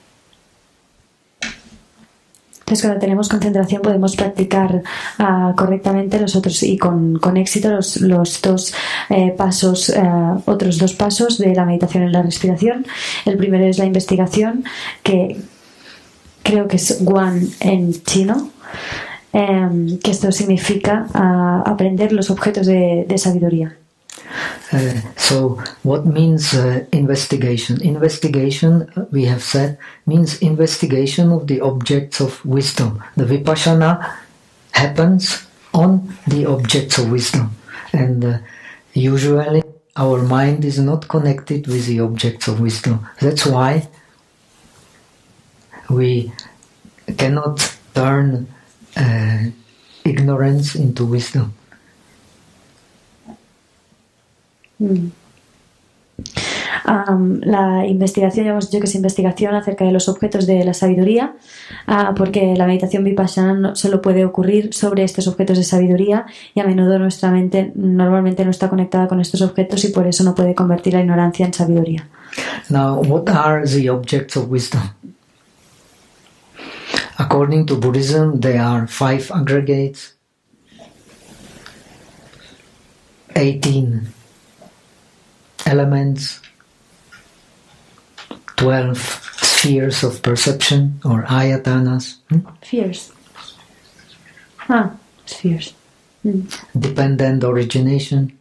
Entonces, cuando tenemos concentración podemos practicar uh, correctamente los otros y con, con éxito los, los dos eh, pasos, uh, otros dos pasos de la meditación en la respiración. El primero es la investigación, que creo que es Guan en chino, eh, que esto significa uh, aprender los objetos de, de sabiduría. Uh, so, what means uh, investigation? Investigation, uh, we have said, means investigation of the objects of wisdom. The vipassana happens on the objects of wisdom. And uh, usually our mind is not connected with the objects of wisdom. That's why we cannot turn uh, ignorance into wisdom. Um, la investigación, ya hemos dicho que es investigación acerca de los objetos de la sabiduría, uh, porque la meditación vipassana no solo puede ocurrir sobre estos objetos de sabiduría y a menudo nuestra mente normalmente no está conectada con estos objetos y por eso no puede convertir la ignorancia en sabiduría. Now, what are the objects of wisdom? According to Buddhism, there are five aggregates, eighteen elements, twelve spheres of perception or ayatanas. Hmm? Spheres. Ah, spheres. Mm. Dependent origination.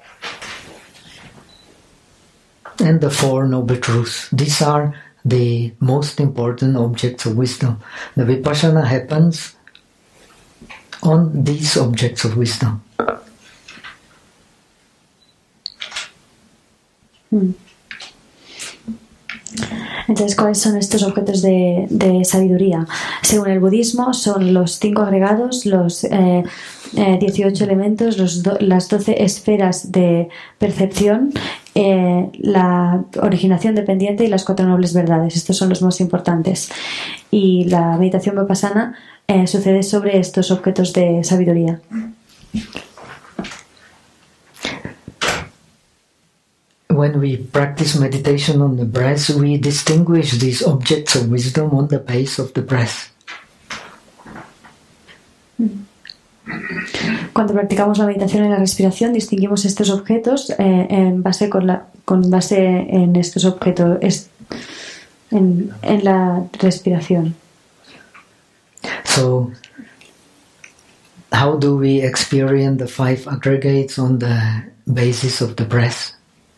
And the Four Noble Truths. These are the most important objects of wisdom. The vipassana happens on these objects of wisdom. Mm. Entonces, ¿cuáles son estos objetos de, de sabiduría? Según el budismo, son los cinco agregados, los eh, eh, dieciocho elementos, los do, las doce esferas de percepción, eh, la originación dependiente y las cuatro nobles verdades. Estos son los más importantes. Y la meditación vipassana eh, sucede sobre estos objetos de sabiduría. When we practice meditation on the breath, we distinguish these objects of wisdom on the base of the breath. Cuando practicamos la meditación en la respiración, distinguimos estos objetos eh, en base con, la, con base en estos objetos es, en, en la respiración. So, how do we experience the five aggregates on the basis of the breath?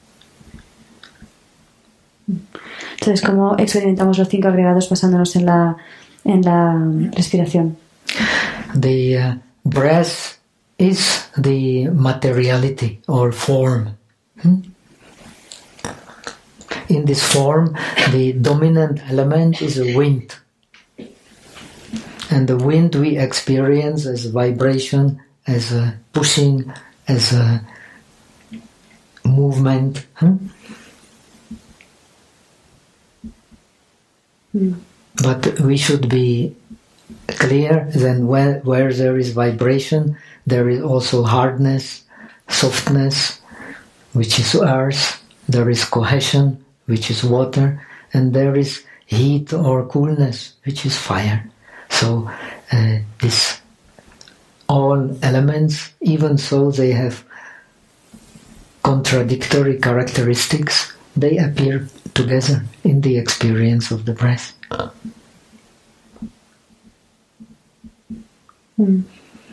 Entonces, ¿cómo experimentamos los cinco agregados basándonos en la en la respiración? The uh, breath is the materiality or form. Hmm? In this form, the dominant element is the wind. And the wind we experience as vibration, as a pushing, as a movement. Hmm? Mm. But we should be clear that where, where there is vibration, there is also hardness, softness, which is earth, there is cohesion, which is water, and there is heat or coolness, which is fire. So uh, this all elements, even so they have contradictory characteristics, they appear together in the experience of the breath. Mm.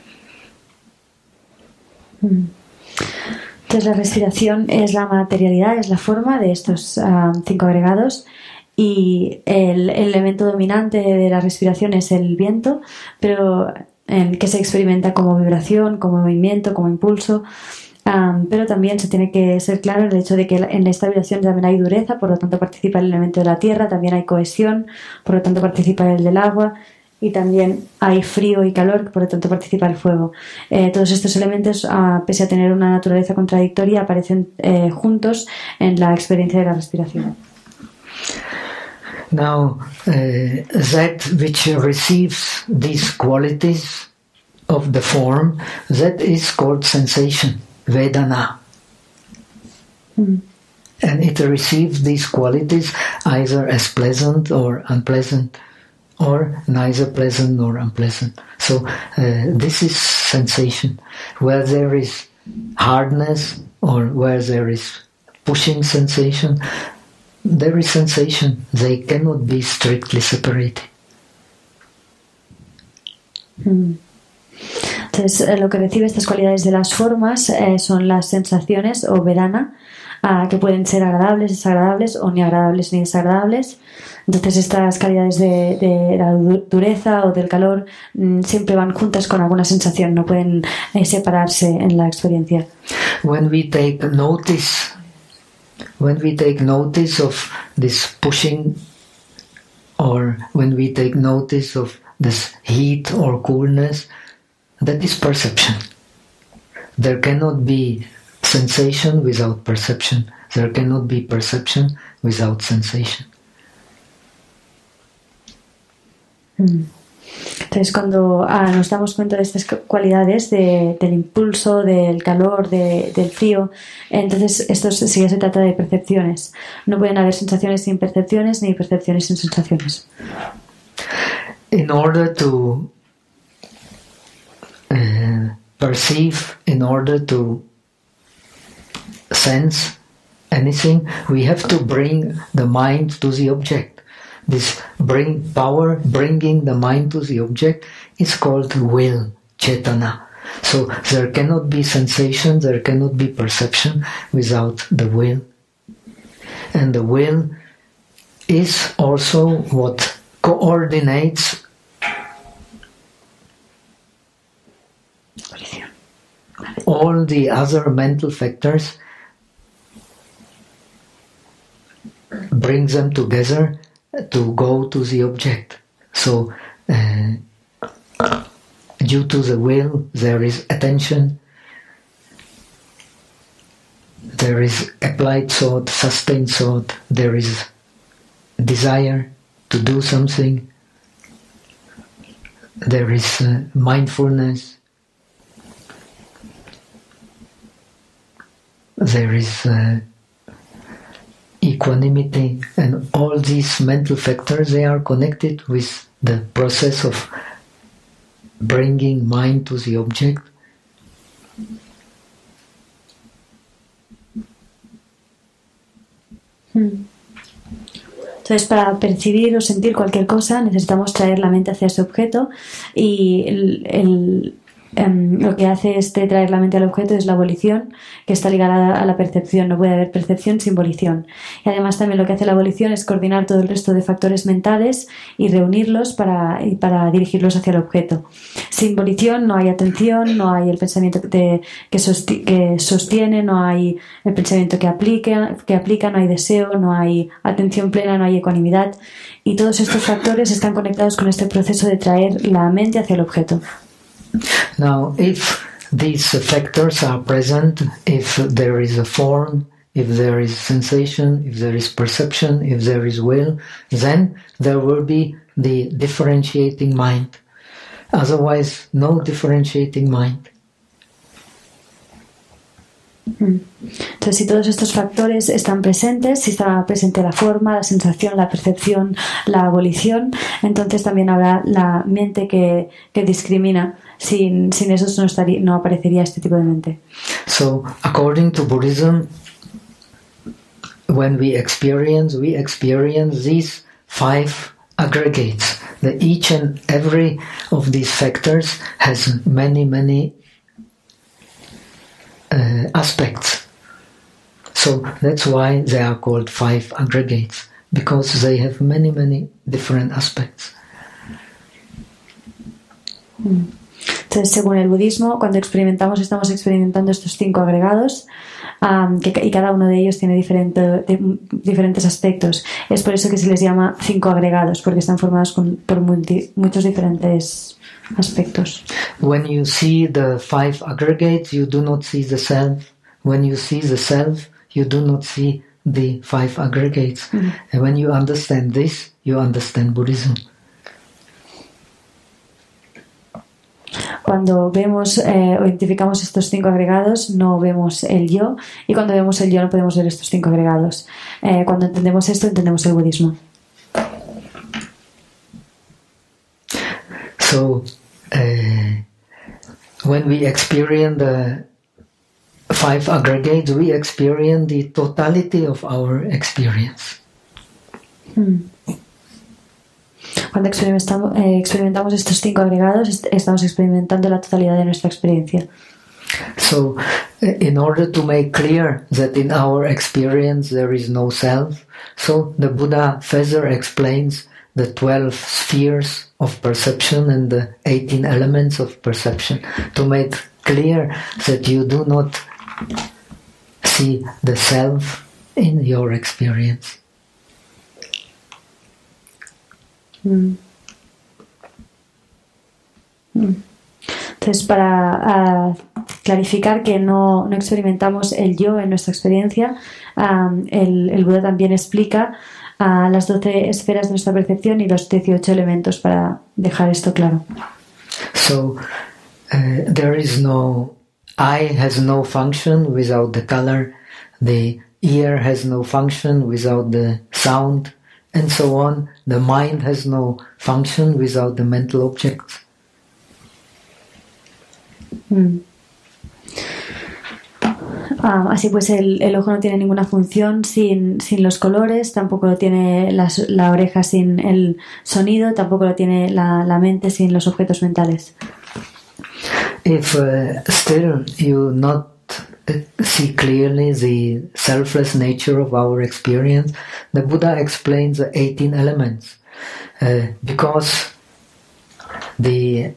Mm. Entonces la respiración es la materialidad, es la forma de estos uh, cinco agregados, y el, el elemento dominante de la respiración es el viento, pero en que se experimenta como vibración, como movimiento, como impulso. Um, pero también se tiene que ser claro el hecho de que en esta vibración también hay dureza, por lo tanto participa el elemento de la tierra, también hay cohesión, por lo tanto participa el del agua, y también hay frío y calor, por lo tanto participa el fuego. Eh, todos estos elementos, uh, pese a tener una naturaleza contradictoria, aparecen eh, juntos en la experiencia de la respiración. Now, uh, that which receives these qualities of the form, that is called sensation. Vedana. Mm. And it receives these qualities either as pleasant or unpleasant, or neither pleasant nor unpleasant. So uh, this is sensation. Where there is hardness or where there is pushing sensation, there is sensation. They cannot be strictly separated. Mm. Entonces, eh, lo que recibe estas cualidades de las formas eh, son las sensaciones o vedana, uh, que pueden ser agradables, desagradables o ni agradables ni desagradables. Entonces, estas calidades de, de la dureza o del calor mm, siempre van juntas con alguna sensación, no pueden eh, separarse en la experiencia. When we take notice, when we take notice of this pushing, or when we take notice of this heat or coolness, that is perception. There cannot be sensation without perception. There cannot be perception without sensation. Entonces, cuando ah, nos damos cuenta de estas cualidades de, del impulso, del calor, de, del frío, entonces esto sí ya se trata de percepciones. No pueden haber sensaciones sin percepciones ni percepciones sin sensaciones. In order to uh, perceive, in order to sense anything, we have to bring the mind to the object. This bring power, bringing the mind to the object, is called will, cetana. So there cannot be sensation, there cannot be perception without the will. And the will is also what coordinates all the other mental factors, brings them together to go to the object. So uh, due to the will there is attention, there is applied thought, sustained thought, there is desire to do something, there is uh, mindfulness, there is uh, equanimity, and all these mental factors, they are connected with the process of bringing mind to the object. Hmm. Entonces, para percibir o sentir cualquier cosa necesitamos traer la mente hacia ese objeto, y el, el, um, lo que hace este traer la mente al objeto es la volición, que está ligada a la percepción. No puede haber percepción sin volición. Y además también lo que hace la volición es coordinar todo el resto de factores mentales y reunirlos para, y para dirigirlos hacia el objeto. Sin volición no hay atención, no hay el pensamiento de, que, sosti, que sostiene, no hay el pensamiento que aplica, que aplica, no hay deseo, no hay atención plena, no hay ecuanimidad. Y todos estos factores están conectados con este proceso de traer la mente hacia el objeto. Now, if these factors are present, if there is a form, if there is sensation, if there is perception, if there is will, then there will be the differentiating mind. Otherwise, no differentiating mind. Entonces, si todos estos factores están presentes, si está presente la forma, la sensación, la percepción, la volición, entonces también habrá la mente que, que discrimina. Sin, sin eso no, estaría, no aparecería este tipo de mente. So, according to Buddhism, when we experience, we experience these five aggregates. That each and every of these factors has many, many uh, aspects. So that's why they are called five aggregates, because they have many, many different aspects. Mm. Entonces, según el budismo, cuando experimentamos, estamos experimentando estos cinco agregados, um, que, y cada uno de ellos tiene diferente, de, diferentes aspectos. Es por eso que se les llama cinco agregados, porque están formados con, por multi, muchos diferentes aspectos. When you see the five aggregates, you do not see the self. When you see the self, you do not see the five aggregates. Mm-hmm. And when you understand this, you understand Buddhism. Cuando vemos eh, o identificamos estos cinco agregados, no vemos el yo, y cuando vemos el yo no podemos ver estos cinco agregados. Eh, cuando entendemos esto, entendemos el budismo. So, uh, when we experience the five aggregates, we experience the totality of our experience. Hmm. Cuando experimentamos, eh, experimentamos estos cinco agregados, est- estamos experimentando la totalidad de nuestra experiencia. So, in order to make clear that in our experience there is no self, so the Buddha further explains the twelve spheres of perception and the eighteen elements of perception, to make clear that you do not see the self in your experience. Mm. Mm. Entonces, para uh, clarificar que no, no experimentamos el yo en nuestra experiencia, um, el, el Buda también explica uh, las doce esferas de nuestra percepción y los dieciocho elementos para dejar esto claro. So, uh, there is no, eye has no function without the color, the ear has no function without the sound, and so on. The mind has no function without the mental objects. Mm. Ah, así pues, el, el ojo no tiene ninguna función sin, sin los colores, tampoco lo tiene las, la oreja sin el sonido, tampoco lo tiene la, la mente sin los objetos mentales. If uh, still you not see clearly the selfless nature of our experience, the Buddha explains the eighteen elements, uh, because the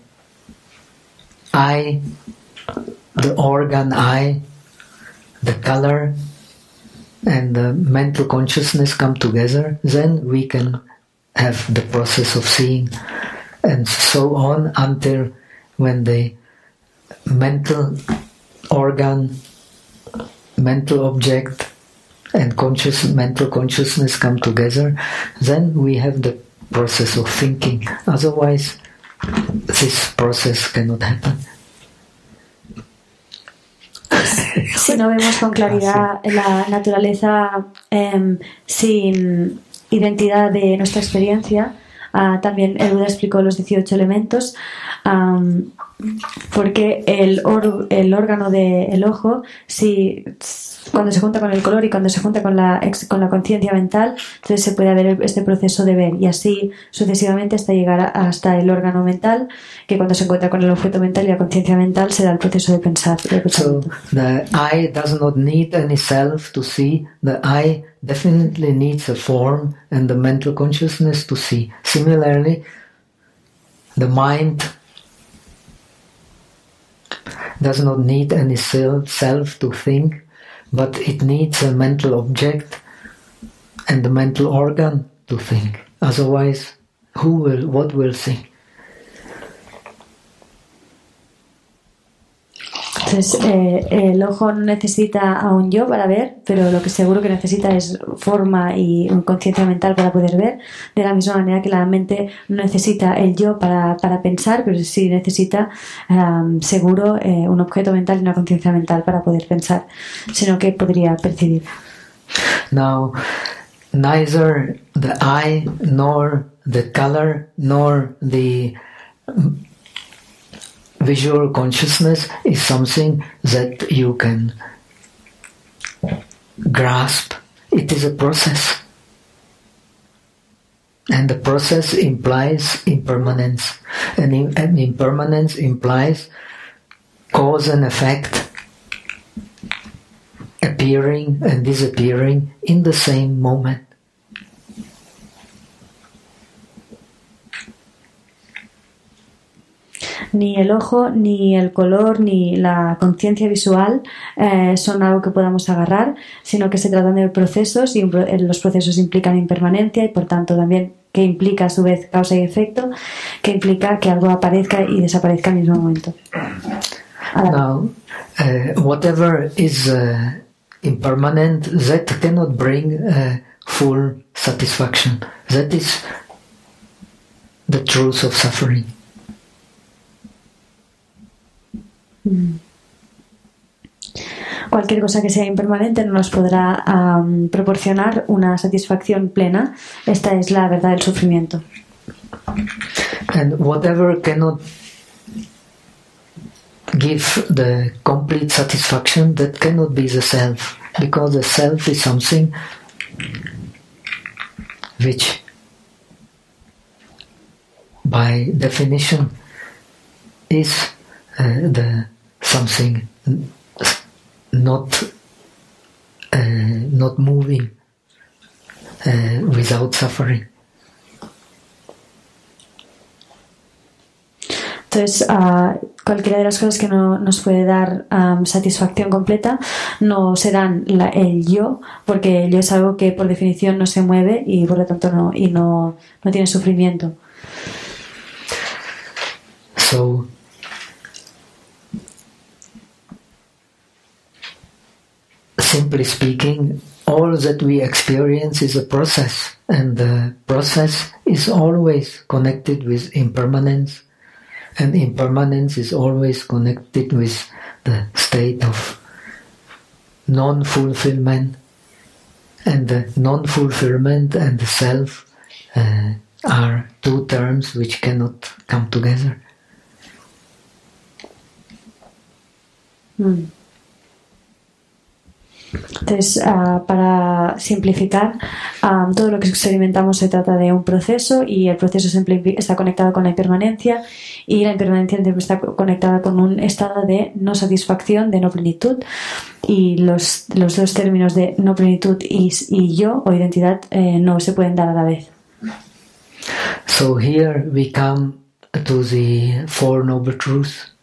eye, the organ eye, the color and the mental consciousness come together, then we can have the process of seeing, and so on until when the mental organ, mental object and conscious mental consciousness come together, then we have the process of thinking. Otherwise, this process cannot happen. Si no vemos con claridad la naturaleza eh, sin identidad de nuestra experiencia, uh, también el Buda explicó los dieciocho elementos, um, porque el, or, el órgano del ojo, si cuando se junta con el color y cuando se junta con la, con la conciencia mental, entonces se puede haber este proceso de ver, y así sucesivamente hasta llegar a, hasta el órgano mental, que cuando se encuentra con el objeto mental y la conciencia mental se da el proceso de pensar. De so the eye does not need any self to see. The eye definitely needs a form and the mental consciousness to see. Similarly, the mind does not need any self, self to think, but it needs a mental object and the mental organ to think. Otherwise, who will, what will think? Entonces, eh, el ojo no necesita a un yo para ver, pero lo que seguro que necesita es forma y conciencia mental para poder ver, de la misma manera que la mente no necesita el yo para, para pensar, pero sí necesita um, seguro eh, un objeto mental y una conciencia mental para poder pensar, sino que podría percibir. Now, neither the eye nor the color nor the visual consciousness is something that you can grasp. It is a process. And the process implies impermanence. And, in, and impermanence implies cause and effect appearing and disappearing in the same moment. Ni el ojo, ni el color, ni la conciencia visual eh, son algo que podamos agarrar, sino que se tratan de procesos, y los procesos implican impermanencia y por tanto también que implica a su vez causa y efecto, que implica que algo aparezca y desaparezca al mismo momento. Now, uh, whatever is uh, impermanent, that cannot bring uh, full satisfaction. That is the truth of suffering. Cualquier cosa que sea impermanente no nos podrá um, proporcionar una satisfacción plena. Esta es la verdad del sufrimiento. And whatever cannot give the complete satisfaction, that cannot be the self, because the self is something which, by definition, is uh, the something not uh, not moving uh, without suffering. Entonces, uh, cualquiera de las cosas que no nos puede dar um, satisfacción completa no serán la, el yo, porque el yo es algo que por definición no se mueve y por lo tanto no, y no, no tiene sufrimiento. So, simply speaking, all that we experience is a process, and the process is always connected with impermanence, and impermanence is always connected with the state of non-fulfillment, and the non-fulfillment and the self uh, are two terms which cannot come together. Mm. Entonces, uh, para simplificar, um, todo lo que experimentamos se trata de un proceso, y el proceso siempre está conectado con la impermanencia, y la impermanencia está conectada con un estado de no satisfacción, de no plenitud, y los, los dos términos de no plenitud y, y yo o identidad eh, no se pueden dar a la vez. So here we come to the Four Noble Truths.